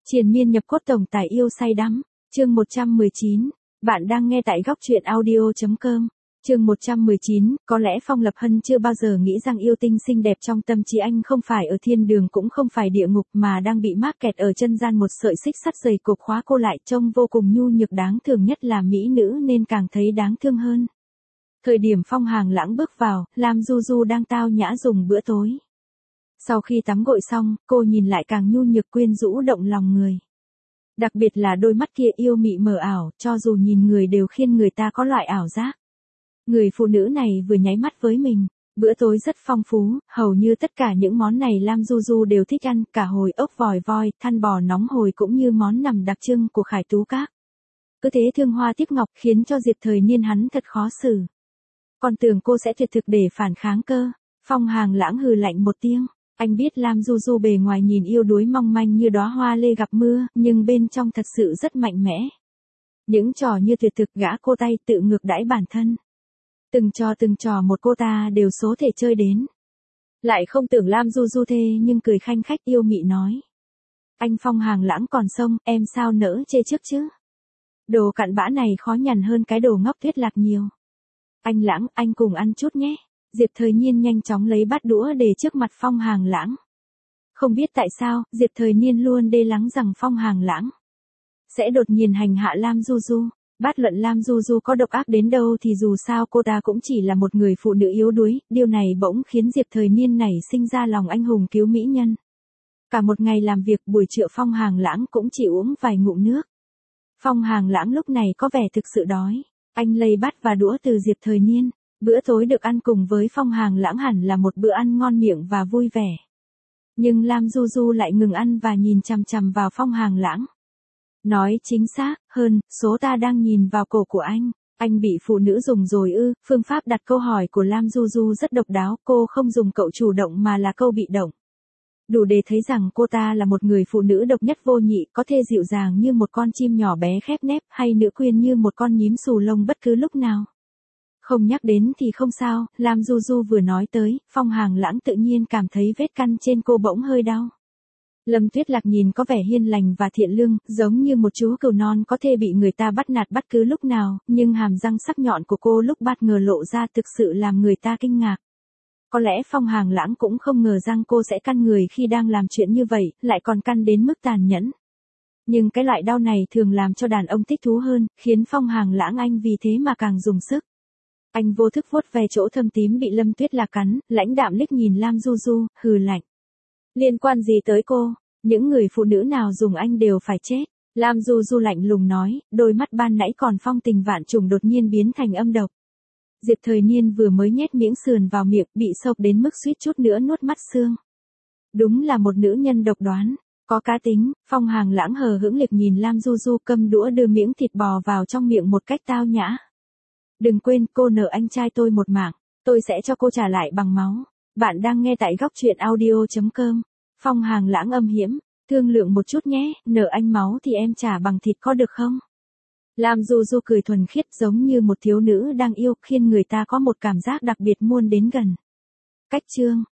Triền miên nhập cốt tổng tài yêu say đắm. Chương 119. Bạn đang nghe tại góc truyện audio.com. Chương 119, có lẽ Phong Lập Hân chưa bao giờ nghĩ rằng yêu tinh xinh đẹp trong tâm trí anh không phải ở thiên đường cũng không phải địa ngục mà đang bị mắc kẹt ở chân gian một sợi xích sắt dày cộp khóa cô lại, trông vô cùng nhu nhược đáng thương, nhất là mỹ nữ nên càng thấy đáng thương hơn. Thời điểm Phong Hàng Lãng bước vào, Lam Du Du đang tao nhã dùng bữa tối. Sau khi tắm gội xong, cô nhìn lại càng nhu nhược quyến rũ động lòng người. Đặc biệt là đôi mắt kia yêu mị mờ ảo, cho dù nhìn người đều khiến người ta có loại ảo giác. Người phụ nữ này vừa nháy mắt với mình. Bữa tối rất phong phú, hầu như tất cả những món này Lam Du Du đều thích ăn, cả hồi ốc vòi voi, than bò nóng hổi cũng như món nằm đặc trưng của Khải Tú Các. Cứ thế thương hoa tiếc ngọc khiến cho Diệp Thời Niên hắn thật khó xử. Còn tưởng cô sẽ tuyệt thực để phản kháng cơ. Phong Hàng Lãng hừ lạnh một tiếng. Anh biết Lam Du Du bề ngoài nhìn yêu đuối mong manh như đóa hoa lê gặp mưa, nhưng bên trong thật sự rất mạnh mẽ. Những trò như tuyệt thực gã cô tay tự ngược đãi bản thân. Từng trò một cô ta đều số thể chơi đến. Lại không tưởng Lam Du Du thê nhưng cười khanh khách yêu mị nói. Anh Phong Hàng Lãng còn xông, em sao nỡ chê trước chứ. Đồ cặn bã này khó nhằn hơn cái đồ ngốc Tuyết Lạc nhiều. Anh Lãng, anh cùng ăn chút nhé. Diệp Thời Niên nhanh chóng lấy bát đũa để trước mặt Phong Hàng Lãng. Không biết tại sao, Diệp Thời Niên luôn đê lắng rằng Phong Hàng Lãng sẽ đột nhiên hành hạ Lam Du Du. Bát luận Lam Du Du có độc ác đến đâu thì dù sao cô ta cũng chỉ là một người phụ nữ yếu đuối, điều này bỗng khiến Diệp Thời Niên nảy sinh ra lòng anh hùng cứu mỹ nhân. Cả một ngày làm việc buổi trưa Phong Hàng Lãng cũng chỉ uống vài ngụm nước. Phong Hàng Lãng lúc này có vẻ thực sự đói. Anh lấy bát và đũa từ Diệp Thời Niên. Bữa tối được ăn cùng với Phong Hàng Lãng hẳn là một bữa ăn ngon miệng và vui vẻ. Nhưng Lam Du Du lại ngừng ăn và nhìn chằm chằm vào Phong Hàng Lãng. Nói chính xác hơn, số ta đang nhìn vào cổ của anh bị phụ nữ dùng rồi ư? Phương pháp đặt câu hỏi của Lam Du Du rất độc đáo, cô không dùng cậu chủ động mà là câu bị động. Đủ để thấy rằng cô ta là một người phụ nữ độc nhất vô nhị, có thể dịu dàng như một con chim nhỏ bé khép nép hay nữ quyến như một con nhím xù lông bất cứ lúc nào. Không nhắc đến thì không sao, Lam Du Du vừa nói tới, Phong Hàng Lãng tự nhiên cảm thấy vết căn trên cô bỗng hơi đau. Lâm Tuyết Lạc nhìn có vẻ hiền lành và thiện lương, giống như một chú cừu non có thể bị người ta bắt nạt bất cứ lúc nào, nhưng hàm răng sắc nhọn của cô lúc bất ngờ lộ ra thực sự làm người ta kinh ngạc. Có lẽ Phong Hàng Lãng cũng không ngờ rằng cô sẽ căn người khi đang làm chuyện như vậy, lại còn căn đến mức tàn nhẫn. Nhưng cái loại đau này thường làm cho đàn ông thích thú hơn, khiến Phong Hàng Lãng anh vì thế mà càng dùng sức. Anh vô thức vuốt ve chỗ thâm tím bị Lâm Tuyết Lạc cắn, lãnh đạm liếc nhìn Lam Du Du, hừ lạnh. Liên quan gì tới cô? Những người phụ nữ nào dùng anh đều phải chết. Lam Du Du lạnh lùng nói, đôi mắt ban nãy còn phong tình vạn trùng đột nhiên biến thành âm độc. Diệp Thời Niên vừa mới nhét miếng sườn vào miệng, bị sộc đến mức suýt chút nữa nuốt mắt xương. Đúng là một nữ nhân độc đoán, có cá tính. Phong Hàng Lãng hờ hững liếc nhìn Lam Du Du cầm đũa đưa miếng thịt bò vào trong miệng một cách tao nhã. Đừng quên, cô nợ anh trai tôi một mạng, tôi sẽ cho cô trả lại bằng máu. Bạn đang nghe tại góc truyện audio.com. Phong Hàng Lãng âm hiểm, thương lượng một chút nhé, nợ anh máu thì em trả bằng thịt có được không? Lam Du Du cười thuần khiết giống như một thiếu nữ đang yêu, khiến người ta có một cảm giác đặc biệt muốn đến gần. Cách chương